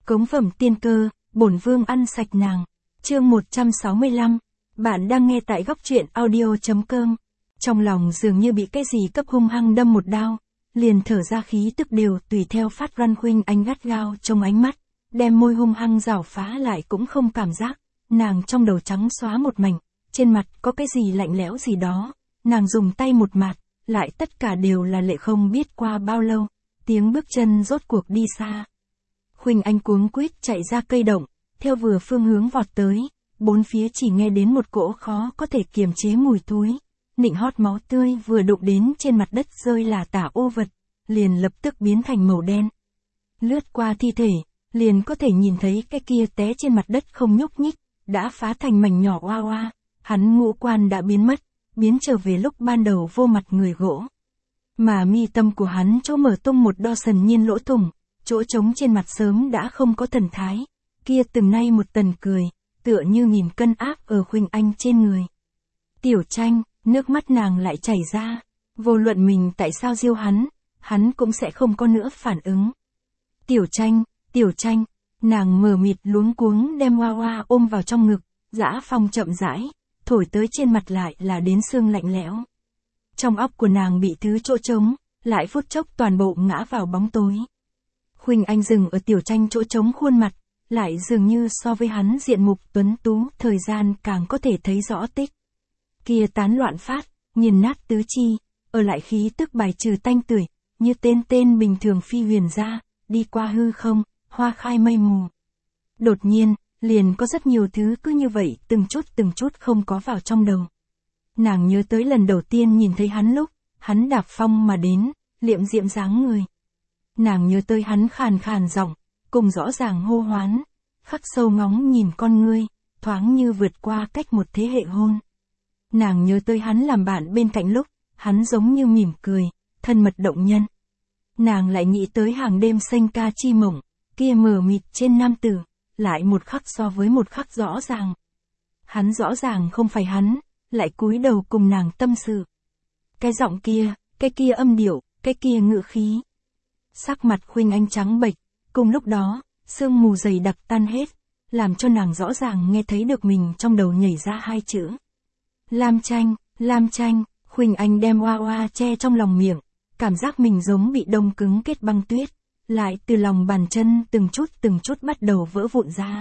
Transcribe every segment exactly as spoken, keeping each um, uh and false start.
Cống phẩm tiên cơ, bổn vương ăn sạch nàng. Chương một trăm sáu mươi lăm. Bạn đang nghe tại góc truyện audio.com. Trong lòng dường như bị cái gì cấp hung hăng đâm một đao, liền thở ra khí tức đều tùy theo phát răn. Khuynh Anh gắt gao trong ánh mắt, đem môi hung hăng rảo phá lại cũng không cảm giác, nàng trong đầu trắng xóa một mảnh, trên mặt có cái gì lạnh lẽo gì đó, nàng dùng tay một mạt, lại tất cả đều là lệ. Không biết qua bao lâu, tiếng bước chân rốt cuộc đi xa. Khuynh Anh cuống quýt chạy ra cây động, theo vừa phương hướng vọt tới, bốn phía chỉ nghe đến một cỗ khó có thể kiềm chế mùi thối, nịnh hót máu tươi vừa đụng đến trên mặt đất rơi là tả ô vật, liền lập tức biến thành màu đen. Lướt qua thi thể, liền có thể nhìn thấy cái kia té trên mặt đất không nhúc nhích, đã phá thành mảnh nhỏ oa oa, hắn ngũ quan đã biến mất, biến trở về lúc ban đầu vô mặt người gỗ. Mà mi tâm của hắn chỗ mở tung một đo sần nhiên lỗ thủng, chỗ trống trên mặt sớm đã không có thần thái, kia từng nay một tần cười, tựa như nghìn cân áp ở Khuynh Anh trên người. Tiểu Tranh, nước mắt nàng lại chảy ra, vô luận mình tại sao giêu hắn, hắn cũng sẽ không có nữa phản ứng. Tiểu Tranh, Tiểu Tranh, nàng mờ mịt luống cuống đem Hoa Hoa ôm vào trong ngực, dã phong chậm rãi, thổi tới trên mặt lại là đến xương lạnh lẽo. Trong óc của nàng bị thứ chỗ trống, lại phút chốc toàn bộ ngã vào bóng tối. Khuynh Anh dừng ở Tiểu Tranh chỗ trống khuôn mặt, lại dường như so với hắn diện mục tuấn tú thời gian càng có thể thấy rõ tích. Kia tán loạn phát, nghiền nát tứ chi, ở lại khí tức bài trừ tanh tưởi, như tên tên bình thường phi huyền ra, đi qua hư không, hoa khai mây mù. Đột nhiên, liền có rất nhiều thứ cứ như vậy từng chút từng chút không có vào trong đầu. Nàng nhớ tới lần đầu tiên nhìn thấy hắn lúc, hắn đạp phong mà đến, liệm diệm dáng người. Nàng nhớ tới hắn khàn khàn giọng, cùng rõ ràng hô hoán, khắc sâu ngóng nhìn con ngươi, thoáng như vượt qua cách một thế hệ hôn. Nàng nhớ tới hắn làm bạn bên cạnh lúc, hắn giống như mỉm cười, thân mật động nhân. Nàng lại nghĩ tới hàng đêm xanh ca chi mộng, kia mờ mịt trên nam tử, lại một khắc so với một khắc rõ ràng. Hắn rõ ràng không phải hắn, lại cúi đầu cùng nàng tâm sự. Cái giọng kia, cái kia âm điệu, cái kia ngữ khí. Sắc mặt Khuynh Anh trắng bệch, cùng lúc đó, sương mù dày đặc tan hết, làm cho nàng rõ ràng nghe thấy được mình trong đầu nhảy ra hai chữ. Lam Tranh, Lam Tranh. Khuynh Anh đem Hoa Hoa che trong lòng miệng, cảm giác mình giống bị đông cứng kết băng tuyết, lại từ lòng bàn chân từng chút từng chút bắt đầu vỡ vụn ra.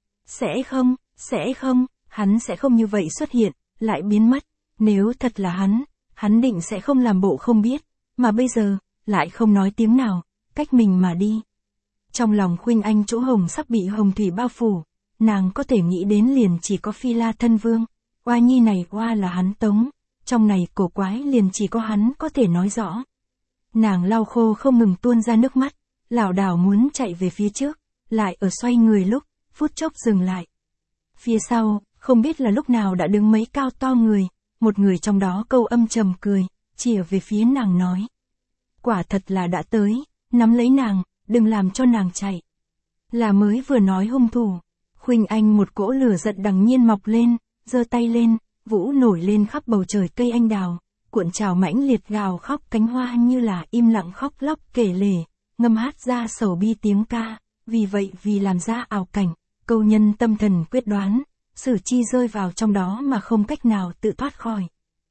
Sẽ không, sẽ không, hắn sẽ không như vậy xuất hiện, lại biến mất, nếu thật là hắn, hắn định sẽ không làm bộ không biết, mà bây giờ, lại không nói tiếng nào, cách mình mà đi. Trong lòng Khuynh Anh chỗ hồng sắc bị hồng thủy bao phủ, nàng có thể nghĩ đến liền chỉ có Phi La thân vương, oa nhi này oa là hắn tống, trong này cổ quái liền chỉ có hắn có thể nói rõ. Nàng lau khô không ngừng tuôn ra nước mắt, lảo đảo muốn chạy về phía trước, lại ở xoay người lúc, phút chốc dừng lại. Phía sau, không biết là lúc nào đã đứng mấy cao to người, một người trong đó câu âm trầm cười, chìa về phía nàng nói. Quả thật là đã tới, nắm lấy nàng, đừng làm cho nàng chạy. Là mới vừa nói hung thủ. Khuynh Anh một cỗ lửa giận đằng nhiên mọc lên, giơ tay lên, vũ nổi lên khắp bầu trời cây anh đào, cuộn trào mãnh liệt gào khóc cánh hoa như là im lặng khóc lóc kể lể, ngâm hát ra sầu bi tiếng ca, vì vậy vì làm ra ảo cảnh, câu nhân tâm thần quyết đoán, sử chi rơi vào trong đó mà không cách nào tự thoát khỏi.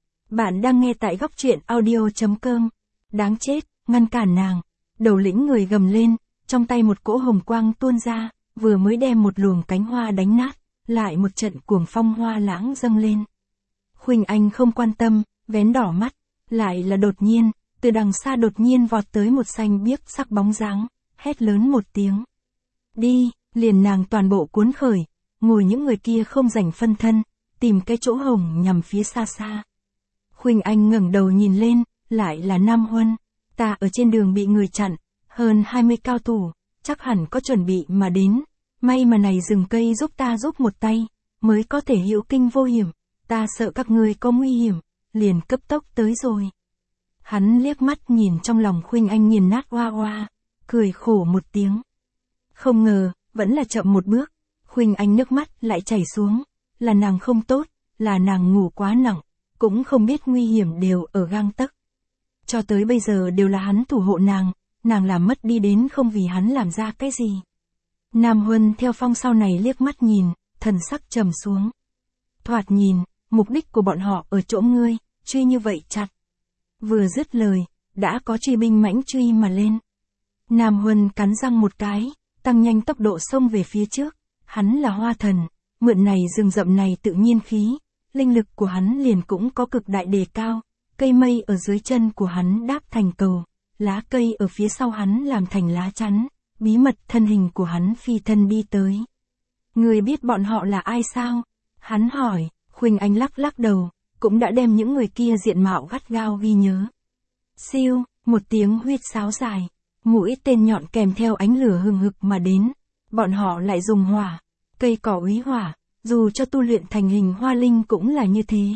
Bạn đang nghe tại góc truyện audio.com. Đáng chết, ngăn cản nàng. Đầu lĩnh người gầm lên, trong tay một cỗ hồng quang tuôn ra, vừa mới đem một luồng cánh hoa đánh nát, lại một trận cuồng phong hoa lãng dâng lên. Khuynh Anh không quan tâm, vén đỏ mắt, lại là đột nhiên, từ đằng xa đột nhiên vọt tới một xanh biếc sắc bóng dáng, hét lớn một tiếng. Đi, liền nàng toàn bộ cuốn khởi, ngồi những người kia không rảnh phân thân, tìm cái chỗ hồng nhằm phía xa xa. Khuynh Anh ngẩng đầu nhìn lên, lại là Nam Huân, ta ở trên đường bị người chặn, hơn hai mươi cao thủ, chắc hẳn có chuẩn bị mà đến, may mà này rừng cây giúp ta giúp một tay, mới có thể hữu kinh vô hiểm, ta sợ các ngươi có nguy hiểm, liền cấp tốc tới rồi. Hắn liếc mắt nhìn trong lòng Khuynh Anh nghiền nát Hoa Hoa, cười khổ một tiếng. Không ngờ, vẫn là chậm một bước, Khuynh Anh nước mắt lại chảy xuống, là nàng không tốt, là nàng ngủ quá nặng, cũng không biết nguy hiểm đều ở gang tấc. Cho tới bây giờ đều là hắn thủ hộ nàng, nàng làm mất đi đến không vì hắn làm ra cái gì. Nam Huân theo phong sau này liếc mắt nhìn, thần sắc trầm xuống. Thoạt nhìn, mục đích của bọn họ ở chỗ ngươi, truy như vậy chặt. Vừa dứt lời, đã có truy binh mãnh truy mà lên. Nam Huân cắn răng một cái, tăng nhanh tốc độ xông về phía trước. Hắn là hoa thần, mượn này rừng rậm này tự nhiên khí, linh lực của hắn liền cũng có cực đại đề cao. Cây mây ở dưới chân của hắn đáp thành cầu, lá cây ở phía sau hắn làm thành lá chắn, bí mật thân hình của hắn phi thân đi tới. Người biết bọn họ là ai sao? Hắn hỏi. Khuynh Anh lắc lắc đầu, cũng đã đem những người kia diện mạo gắt gao ghi nhớ. Siêu, một tiếng huýt sáo dài, mũi tên nhọn kèm theo ánh lửa hừng hực mà đến. Bọn họ lại dùng hỏa, cây cỏ úy hỏa, dù cho tu luyện thành hình hoa linh cũng là như thế.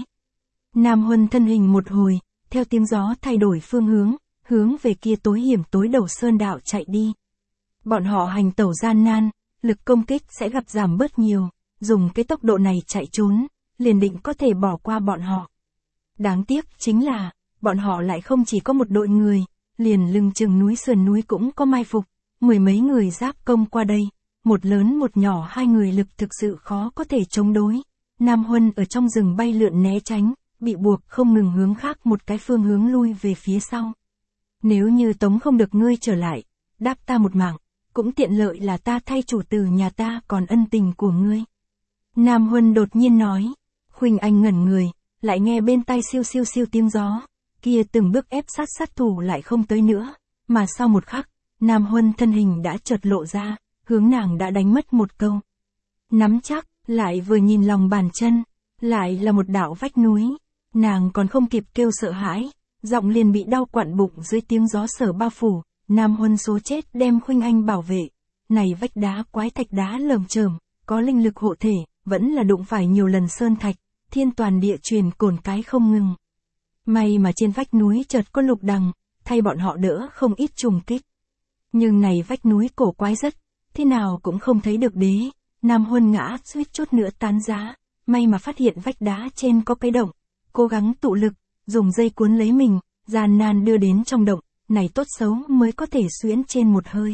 Nam Huân thân hình một hồi, theo tiếng gió thay đổi phương hướng, hướng về kia tối hiểm tối đầu sơn đạo chạy đi. Bọn họ hành tẩu gian nan, lực công kích sẽ gặp giảm bớt nhiều, dùng cái tốc độ này chạy trốn, liền định có thể bỏ qua bọn họ. Đáng tiếc chính là, bọn họ lại không chỉ có một đội người, liền lưng chừng núi sườn núi cũng có mai phục, mười mấy người giáp công qua đây, một lớn một nhỏ hai người lực thực sự khó có thể chống đối. Nam Huân ở trong rừng bay lượn né tránh, bị buộc không ngừng hướng khác một cái phương hướng lui về phía sau. Nếu như tống không được ngươi trở lại, đáp ta một mạng, cũng tiện lợi là ta thay chủ tử nhà ta còn ân tình của ngươi. Nam Huân đột nhiên nói. Khuynh Anh ngẩn người, lại nghe bên tai siêu siêu siêu tiếng gió, kia từng bước ép sát sát thủ lại không tới nữa, mà sau một khắc, Nam Huân thân hình đã chợt lộ ra, hướng nàng đã đánh mất một câu. Nắm chắc, lại vừa nhìn lòng bàn chân, lại là một đạo vách núi, nàng còn không kịp kêu sợ hãi, giọng liền bị đau quặn bụng dưới tiếng gió sở bao phủ. Nam Huân số chết đem Khuynh Anh bảo vệ, này vách đá quái thạch đá lởm chởm, có linh lực hộ thể, vẫn là đụng phải nhiều lần sơn thạch, thiên toàn địa truyền cồn cái không ngừng. May mà trên vách núi chợt có lục đằng, thay bọn họ đỡ không ít trùng kích. Nhưng này vách núi cổ quái rất, thế nào cũng không thấy được đế. Nam Huân ngã suýt chút nữa tán giá, may mà phát hiện vách đá trên có cái động, cố gắng tụ lực, dùng dây cuốn lấy mình, gian nan đưa đến trong động, này tốt xấu mới có thể xuyễn trên một hơi.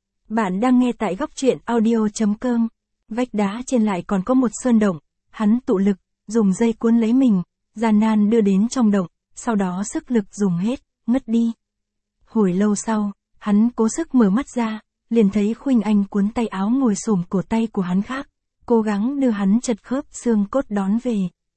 Bạn đang nghe tại góc truyện audio chấm com. Vách đá trên lại còn có một sơn động, hắn tụ lực, dùng dây cuốn lấy mình, gian nan đưa đến trong động, sau đó sức lực dùng hết, ngất đi. Hồi lâu sau, hắn cố sức mở mắt ra, liền thấy Khuynh Anh cuốn tay áo ngồi xổm cổ tay của hắn khác, cố gắng đưa hắn chật khớp xương cốt đón về.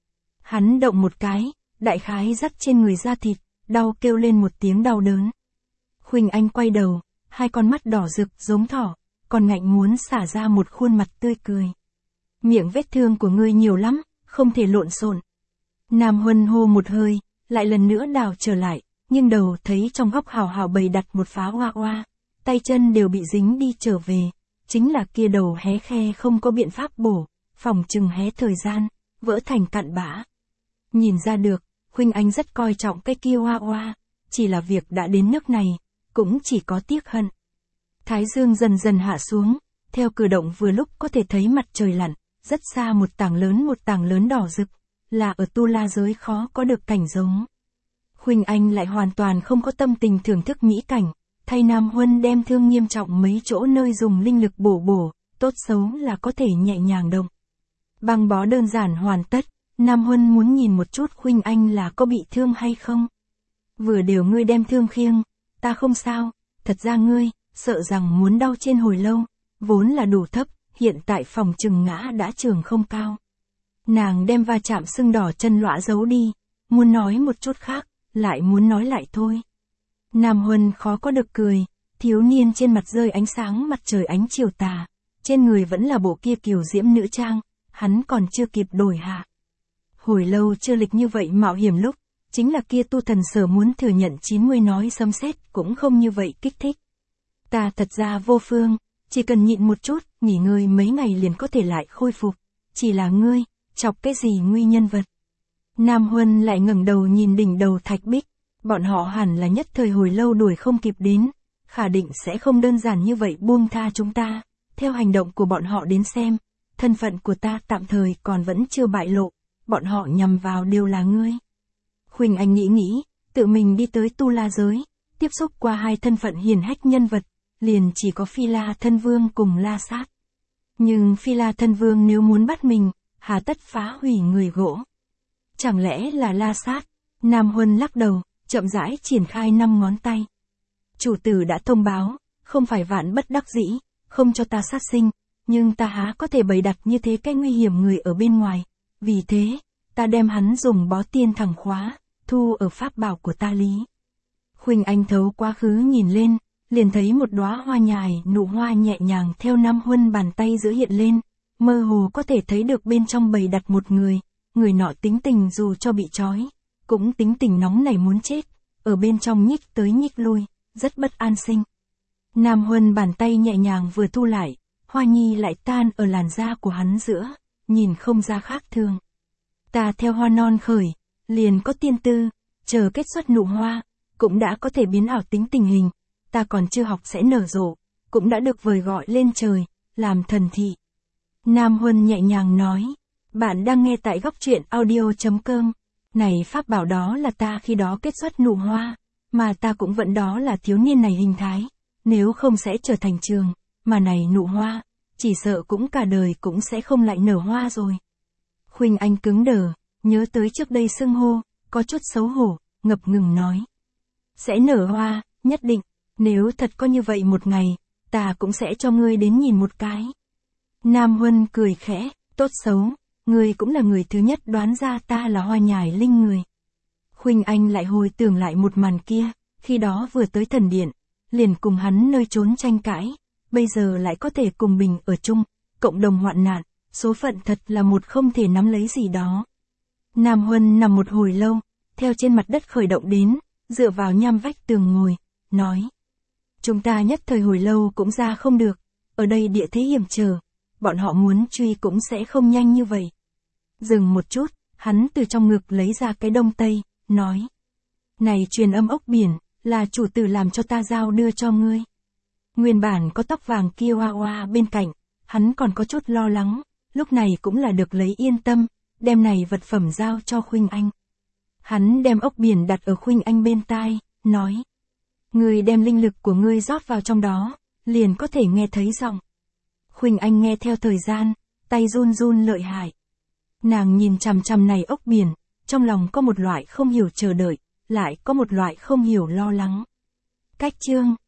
Hắn động một cái, đại khái dắt trên người da thịt, đau kêu lên một tiếng đau đớn. Khuynh Anh quay đầu, hai con mắt đỏ rực giống thỏ, còn ngạnh muốn xả ra một khuôn mặt tươi cười. Miệng vết thương của ngươi nhiều lắm, không thể lộn xộn. Nam Huân hô một hơi, lại lần nữa đào trở lại, nhưng đầu thấy trong góc hào hào bày đặt một phá hoa hoa, tay chân đều bị dính đi trở về, chính là kia đầu hé khe không có biện pháp bổ, phòng chừng hé thời gian, vỡ thành cặn bã. Nhìn ra được, Khuynh Anh rất coi trọng cái kia hoa hoa, chỉ là việc đã đến nước này, cũng chỉ có tiếc hận. Thái dương dần dần hạ xuống, theo cử động vừa lúc có thể thấy mặt trời lặn, rất xa một tảng lớn một tảng lớn đỏ rực, là ở tu la giới khó có được cảnh giống. Khuynh Anh lại hoàn toàn không có tâm tình thưởng thức mỹ cảnh, thay Nam Huân đem thương nghiêm trọng mấy chỗ nơi dùng linh lực bổ bổ, tốt xấu là có thể nhẹ nhàng động. Băng bó đơn giản hoàn tất, Nam Huân muốn nhìn một chút Khuynh Anh là có bị thương hay không. Vừa đều ngươi đem thương khiêng, ta không sao, thật ra ngươi, sợ rằng muốn đau trên hồi lâu, vốn là đủ thấp, hiện tại phòng chừng ngã đã trường không cao. Nàng đem va chạm sưng đỏ chân lõa giấu đi, muốn nói một chút khác, lại muốn nói lại thôi. Nam Huân khó có được cười, thiếu niên trên mặt rơi ánh sáng mặt trời ánh chiều tà, trên người vẫn là bộ kia kiều diễm nữ trang, hắn còn chưa kịp đổi hạ. Hồi lâu chưa lịch như vậy mạo hiểm lúc, chính là kia tu thần sở muốn thừa nhận chín mươi nói sấm sét cũng không như vậy kích thích. Ta thật ra vô phương, chỉ cần nhịn một chút, nghỉ ngơi mấy ngày liền có thể lại khôi phục, chỉ là ngươi, chọc cái gì nguy nhân vật. Nam Huân lại ngẩng đầu nhìn đỉnh đầu thạch bích, bọn họ hẳn là nhất thời hồi lâu đuổi không kịp đến, khả định sẽ không đơn giản như vậy buông tha chúng ta, theo hành động của bọn họ đến xem, thân phận của ta tạm thời còn vẫn chưa bại lộ, bọn họ nhằm vào đều là ngươi. Khuynh Anh nghĩ nghĩ, tự mình đi tới tu la giới, tiếp xúc qua hai thân phận hiền hách nhân vật, liền chỉ có Phi La Thân Vương cùng La Sát. Nhưng Phi La Thân Vương nếu muốn bắt mình, hà tất phá hủy người gỗ? Chẳng lẽ là La Sát? Nam Huân lắc đầu, chậm rãi triển khai năm ngón tay. Chủ tử đã thông báo, không phải vạn bất đắc dĩ, không cho ta sát sinh, nhưng ta há có thể bày đặt như thế cái nguy hiểm người ở bên ngoài. Vì thế, ta đem hắn dùng bó tiên thẳng khóa, thu ở pháp bảo của ta lý. Khuynh Anh thấu quá khứ nhìn lên, liền thấy một đóa hoa nhài nụ hoa nhẹ nhàng theo Nam Huân bàn tay giữa hiện lên, mơ hồ có thể thấy được bên trong bày đặt một người, người nọ tính tình dù cho bị trói, cũng tính tình nóng nảy muốn chết, ở bên trong nhích tới nhích lui, rất bất an sinh. Nam Huân bàn tay nhẹ nhàng vừa thu lại, hoa nhi lại tan ở làn da của hắn giữa, nhìn không ra khác thường. Ta theo hoa non khởi, liền có tiên tư, chờ kết xuất nụ hoa, cũng đã có thể biến ảo tính tình hình, ta còn chưa học sẽ nở rộ, cũng đã được vời gọi lên trời, làm thần thị. Nam Huân nhẹ nhàng nói, bạn đang nghe tại góc truyện audio chấm com. Này pháp bảo đó là ta khi đó kết xuất nụ hoa, mà ta cũng vẫn đó là thiếu niên này hình thái, nếu không sẽ trở thành trường, mà này nụ hoa, chỉ sợ cũng cả đời cũng sẽ không lại nở hoa rồi. Khuynh Anh cứng đờ, nhớ tới trước đây xưng hô, có chút xấu hổ, ngập ngừng nói. Sẽ nở hoa, nhất định, nếu thật có như vậy một ngày, ta cũng sẽ cho ngươi đến nhìn một cái. Nam Huân cười khẽ, tốt xấu, ngươi cũng là người thứ nhất đoán ra ta là hoa nhài linh người. Khuynh Anh lại hồi tưởng lại một màn kia, khi đó vừa tới thần điện, liền cùng hắn nơi trốn tranh cãi, bây giờ lại có thể cùng bình ở chung, cộng đồng hoạn nạn, số phận thật là một không thể nắm lấy gì đó. Nam Huân nằm một hồi lâu, theo trên mặt đất khởi động đến, dựa vào nham vách tường ngồi, nói. Chúng ta nhất thời hồi lâu cũng ra không được, ở đây địa thế hiểm trở, bọn họ muốn truy cũng sẽ không nhanh như vậy. Dừng một chút, hắn từ trong ngực lấy ra cái đông tây, nói. Này truyền âm ốc biển, là chủ tử làm cho ta giao đưa cho ngươi. Nguyên bản có tóc vàng kia hoa hoa bên cạnh, hắn còn có chút lo lắng, lúc này cũng là được lấy yên tâm, đem này vật phẩm giao cho Khuynh Anh. Hắn đem ốc biển đặt ở Khuynh Anh bên tai, nói. Ngươi đem linh lực của ngươi rót vào trong đó, liền có thể nghe thấy giọng. Khuynh Anh nghe theo thời gian, tay run run lợi hại. Nàng nhìn chằm chằm này ốc biển, trong lòng có một loại không hiểu chờ đợi, lại có một loại không hiểu lo lắng. Cách chương